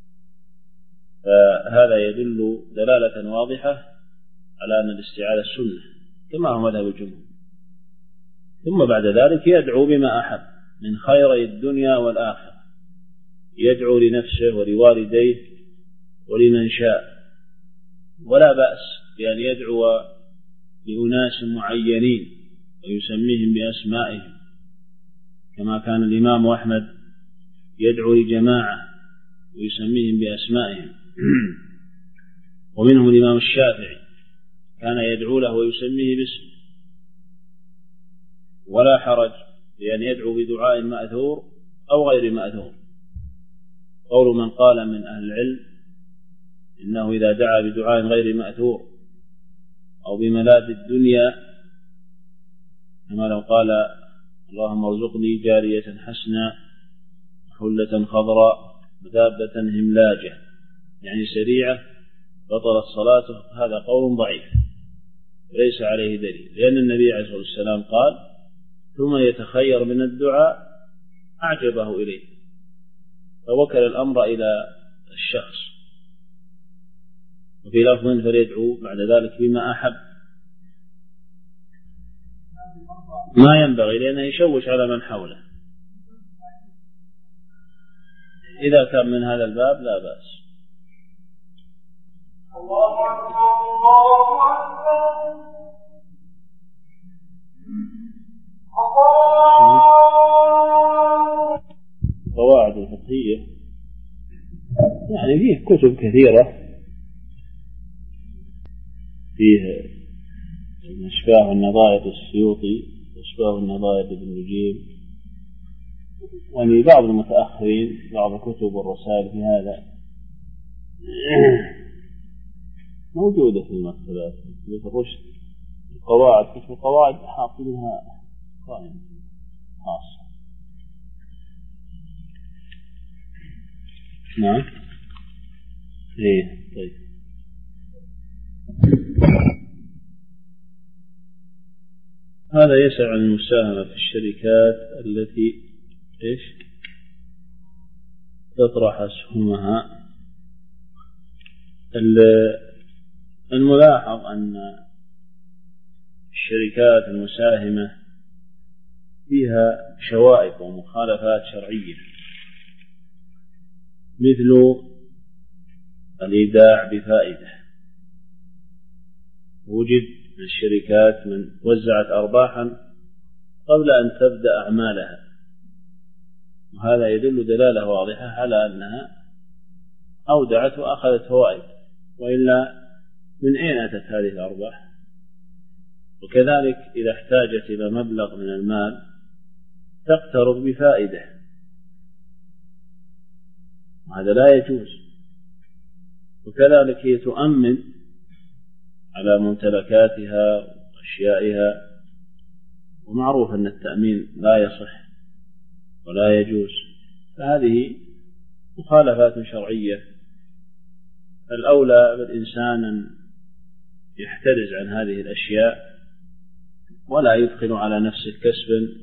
فهذا يدل دلالة واضحة على أن الاستعاذة سنة كما هو مذهب الجمهور. ثم بعد ذلك يدعو بما أحب من خيري الدنيا والآخرة، يدعو لنفسه ولوالديه ولمن شاء، ولا بأس بأن يدعو لأناس معينين ويسميهم بأسمائهم، كما كان الإمام أحمد يدعو لجماعة ويسميهم بأسمائهم، ومنهم الإمام الشافعي كان يدعو له ويسميه باسمه. ولا حرج بأن يدعو بدعاء مأثور أو غير مأثور. قول من قال من أهل العلم إنه إذا دعا بدعاء غير مأثور أو بملاذ الدنيا، كما لو قال: اللهم ارزقني جارية حسنة حلة خضراء ودابة هملاجة، يعني سريعة، بطلت صلاته، هذا قول ضعيف ليس عليه دليل، لأن النبي عليه الصلاة والسلام قال: ثم يتخير من الدعاء أعجبه إليه، فوكل الأمر إلى الشخص. وفي لفظ: فليدعو بعد ذلك بما أحب. ما ينبغي، لأنه يشوش على من حوله. إذا كان من هذا الباب لا بأس. قواعد الفقهية يعني فيه كتب كثيرة، فيه إشباه النظائر السيوطي وإشباه النظائر ابن نجيم، يعني بعض المتأخرين بعض الكتب والرسائل في هذا موجودة في المكتبات، كتب الرشد، القواعد، كتب القواعد حاطينها قائمة خاصة. نعم. ايه طيب. هذا يسعى عن المساهمة في الشركات التي ايش تطرح اسهمها. الملاحظ أن الشركات المساهمة فيها شوائب ومخالفات شرعية، مثل الإيداع بفائدة. وجد الشركات من وزعت أرباحا قبل أن تبدأ أعمالها، وهذا يدل دلالة واضحة على أنها أودعت وأخذت فوائد، وإلا من أين أتت هذه الأرباح؟ وكذلك إذا احتاجت إلى مبلغ من المال تقترض بفائدة، هذا لا يجوز. وكذلك هي تؤمن على ممتلكاتها وأشيائها، ومعروف أن التأمين لا يصح ولا يجوز، فهذه مخالفات شرعية. الأولى بالإنسان أن يحترز عن هذه الأشياء ولا يدخل على نفسه كسبا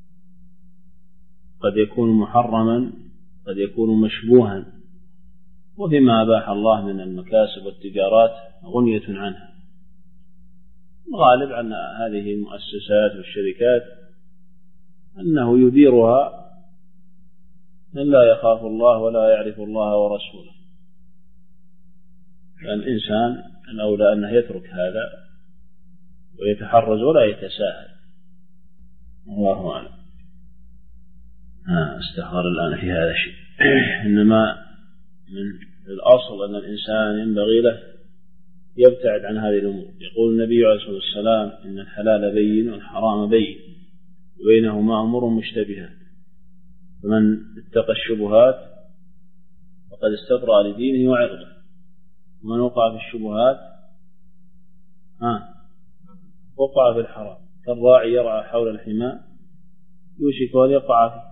قد يكون محرما قد يكون مشبوها، وفيما أباح الله من المكاسب والتجارات غنية عنها. الغالب عن هذه المؤسسات والشركات أنه يديرها من لا يخاف الله ولا يعرف الله ورسوله، فالإنسان الأولى أنه يترك هذا ويتحرز ولا يتساهل. الله أعلم. استخار الآن في هذا الشيء. إنما من الأصل أن الإنسان ينبغي له يبتعد عن هذه الأمور. يقول النبي عليه الصلاة والسلام إن الحلال بين والحرام بين وبينهما أمور مشتبهات، فمن اتقى الشبهات فقد استبرأ لدينه وعرضه، ومن وقع في الشبهات ها وقع في الحرام، كالراعي يرعى حول الحمى يوشك أن يقع فيه.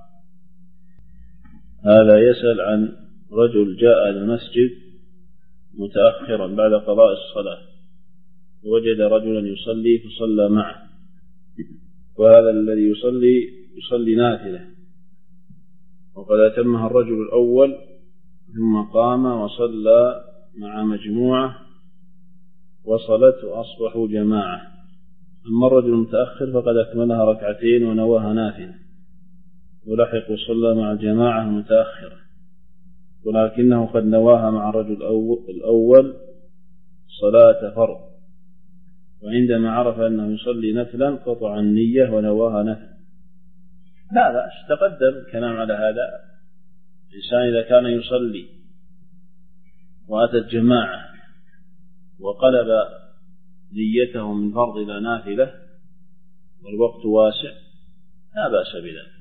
هذا يسأل عن رجل جاء المسجد متأخرا بعد قضاء الصلاة، ووجد رجلا يصلي فصلى معه، وهذا الذي يصلي يصلي نافلة، وقد أتمها الرجل الأول ثم قام وصلى مع مجموعة وصلت وأصبحوا جماعة. أما الرجل المتأخر فقد أكملها ركعتين ونواها نافلة، ولحق صلى مع الجماعة المتأخرة، ولكنه قد نواها مع الرجل الأول صلاة فرض، وعندما عرف أنه يصلي نفلا قطع النية ونواها نفل. لا بأس، تقدم كلام على هذا. الإنسان إذا كان يصلي وأتى الجماعة وقلب نيته من فرض إلى نافلة والوقت واسع لا بأس بذلك.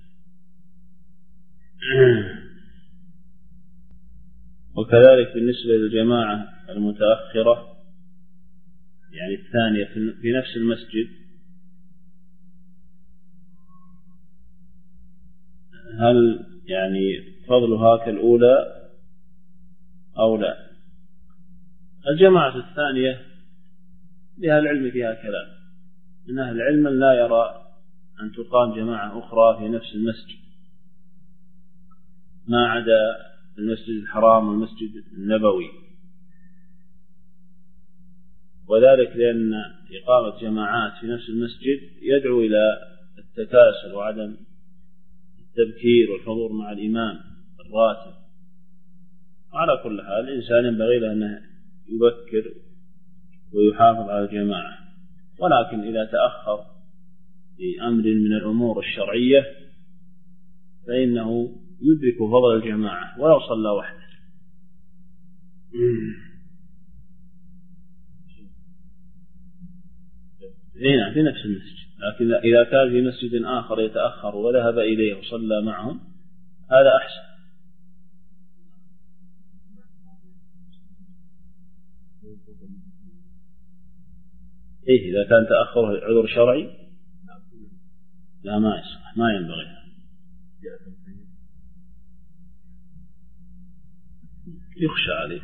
وكذلك بالنسبة للجماعة المتأخرة يعني الثانية في نفس المسجد، هل يعني فضلها كالأولى أو لا؟ الجماعة الثانية لها العلم فيها كلام، من أهل العلم لا يرى أن تقام جماعة أخرى في نفس المسجد ما عدا المسجد الحرام والمسجد النبوي، وذلك لأن إقامة جماعات في نفس المسجد يدعو إلى التكاسل وعدم التبكير والحضور مع الإمام الراتب. وعلى كل حال الإنسان ينبغي له أنه يبكر ويحافظ على الجماعة، ولكن إذا تأخر في أمر من الأمور الشرعية فإنه يدرك فضل الجماعة ولو صلى وحده. هنا في نفس المسجد، لكن إذا كان في مسجد آخر يتأخر وذهب إليه وصلى معهم هذا أحسن. إيه إذا كان تأخره عذر شرعي لا ما يصح، ما ينبغي. يخشى عليه.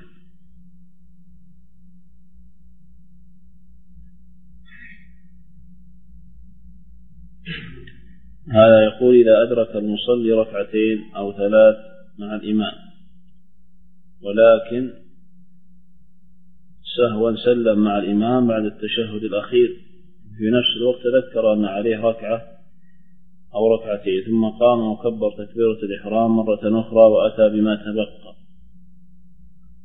هذا يقول إذا أدرك المصلي ركعتين أو ثلاث مع الإمام ولكن سهوا سلم مع الإمام بعد التشهد الأخير، في نفس الوقت ذكر أن عليه ركعة أو ركعتين ثم قام وكبر تكبيرة الإحرام مرة أخرى وأتى بما تبقى،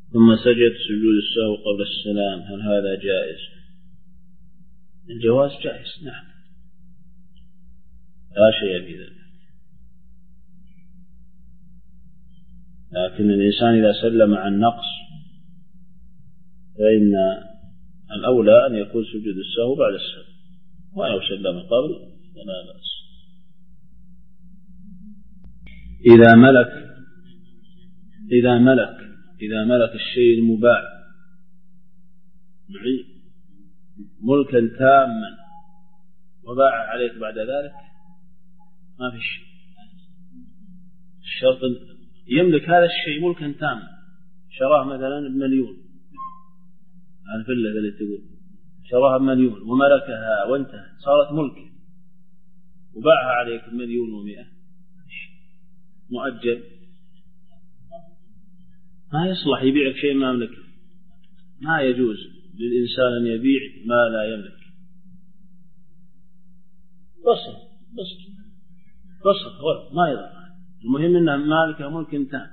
ثم سجد سجود السهو قبل السلام، هل هذا جائز؟ الجواز جائز، نعم، لا شيء في ذلك. لكن الإنسان إذا سلم عن نقص فإن الأولى أن يكون سجود السهو بعد السلام، ولو سلم قبل فلا بأس. إذا ملك إذا ملك إذا ملك الشيء المباح معي ملكا تاما وباع عليك بعد ذلك ما في شيء. الشرط يملك هذا الشيء ملكا تاما، شراه مثلا بمليون، الفلة اللي تقول شراها بمليون وملكها وانتهت صارت ملك، وباعها عليك بمليون ومئة مؤجل، ما يصلح يبيعك شيء ما يملكه. ما يجوز للإنسان أن يبيع ما لا يملك. بصر بصر بصر غلط ما يضر، المهم أنه مالكه ملك تام.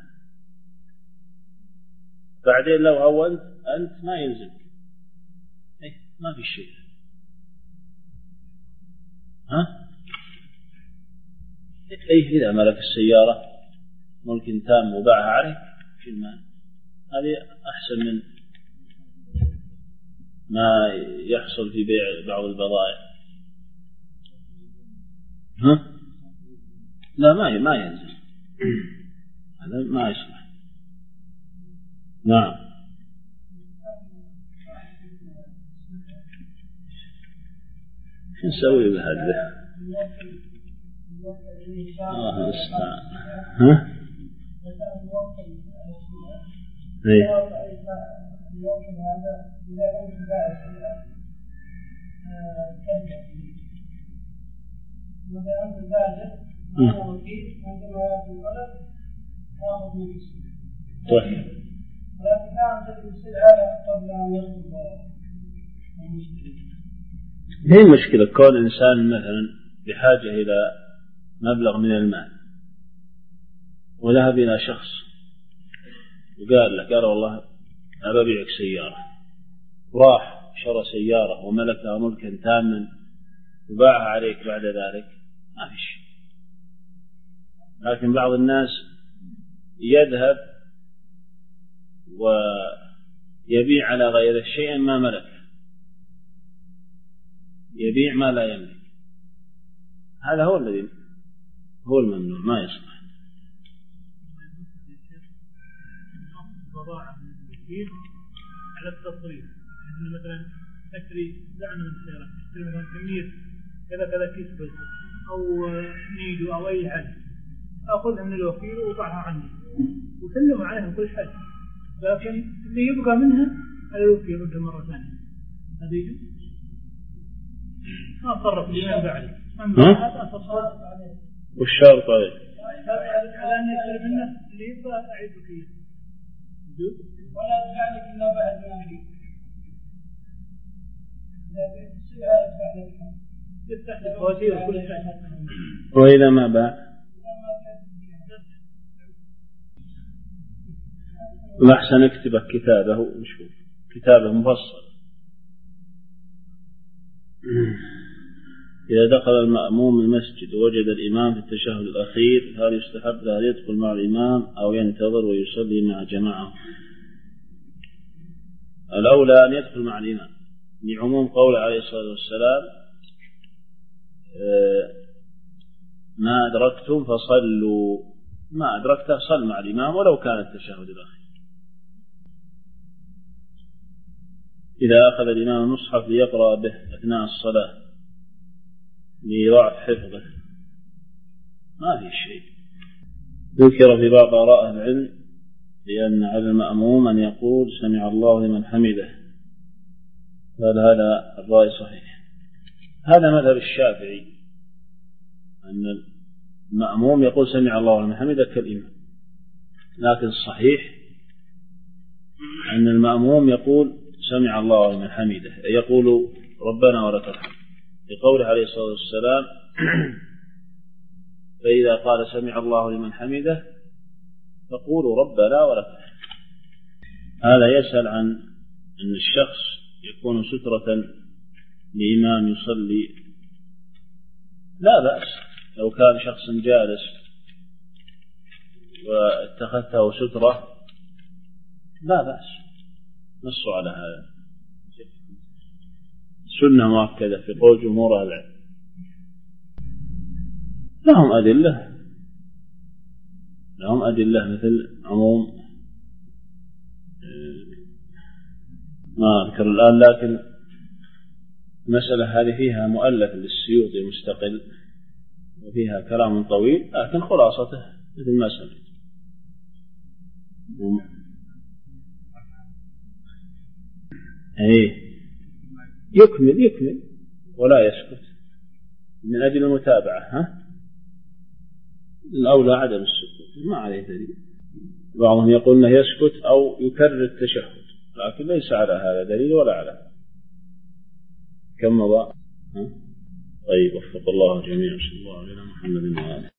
بعدين لو هونت أنت ما يلزمك، إيه ما في شيء. ها إيه إذا ملك السيارة ملك تام وباعها عليك في المال، هذه أحسن من ما يحصل في بيع بعض البضائع. ها لا ما ما ينزل، هذا ما يصلح. نعم شو نسوي بهذا؟ الله المستعان. ها ايه طيب هي المشكلة كون الإنسان مثلا بحاجة إلى مبلغ من المال وذهب إلى شخص وقال له قال والله أبى أبيعك سيارة، وراح شرى سيارة وملكها ملكا تاما وباعها عليك بعد ذلك ما في شيء. لكن بعض الناس يذهب ويبيع على غيره شيئا ما ملك، يبيع ما لا يملك، هذا هو الذي هو الممنوع، ما يصلح. على التصريف يعني مثلا تشتري دعم من السيارة، تشتري مثلا كمية كذا كذا كيس بس أو نيدو أو أي حاجة، أخذها من الوكيل وأوضعها عني وسلم عليها كل حاجة، لكن اللي يبقى منها على الوكيل يرد مرة ثانية، هذا يجوز؟ ما أتصرف لي من بعد من بعد أتصرف عليه. والشرط عليه على أن يشتري منه اللي يبقى أعيد وكيل يجوز؟ ولا تفعلك إلا بعد ما أريد. وإذا ما باع الأحسن اكتبه كتابه ونشوف كتابه مفصل. إذا دخل المأموم المسجد ووجد الإمام في التشهد الأخير هل يستحب له يدخل مع الإمام أو ينتظر ويصلي مع جماعة؟ الأولى أن يدخل مع الإمام لعموم قول عليه الصلاة والسلام ما أدركتم فصلوا، ما أدركته صل مع الإمام ولو كان التشهد الأخير. إذا أخذ الإمام المصحف ليقرأ به أثناء الصلاة لضعف حفظه ما في شيء. ذكر في بعض آراء العلم لأن على المأموم أن يقول سمع الله لمن حمده، قال هذا الرأي صحيح. هذا مذهب الشافعي أن المأموم يقول سمع الله لمن حمده كالإمام، لكن الصحيح أن المأموم يقول سمع الله لمن حمده، يقول ربنا ولك الحمد، لقوله عليه الصلاة والسلام فإذا قال سمع الله لمن حمده فقولوا ربنا ولك الحمد. هذا يسأل عن أن الشخص يكون سترة لإمام يصلي. لا بأس لو كان شخص جالس واتخذته سترة لا بأس، نصوا على هذا. السنة مؤكدة في قول جمهور أهل العلم، لهم أدلة لهم أدلة مثل عموم ما أذكر الآن، لكن المسألة هذه فيها مؤلف للسيوطي مستقل وفيها كلام طويل، لكن خلاصته مثل ما سمعت. أيه يكمل يكمل ولا يسكت من أجل المتابعة. ها الأولى عدم السكوت، ما عليه دليل. بعضهم يقول أنه يسكت أو يكرر التشهد، لكن ليس على هذا دليل ولا على كم مضى. طيب وفق الله جميعا. صلى الله على محمد وعلى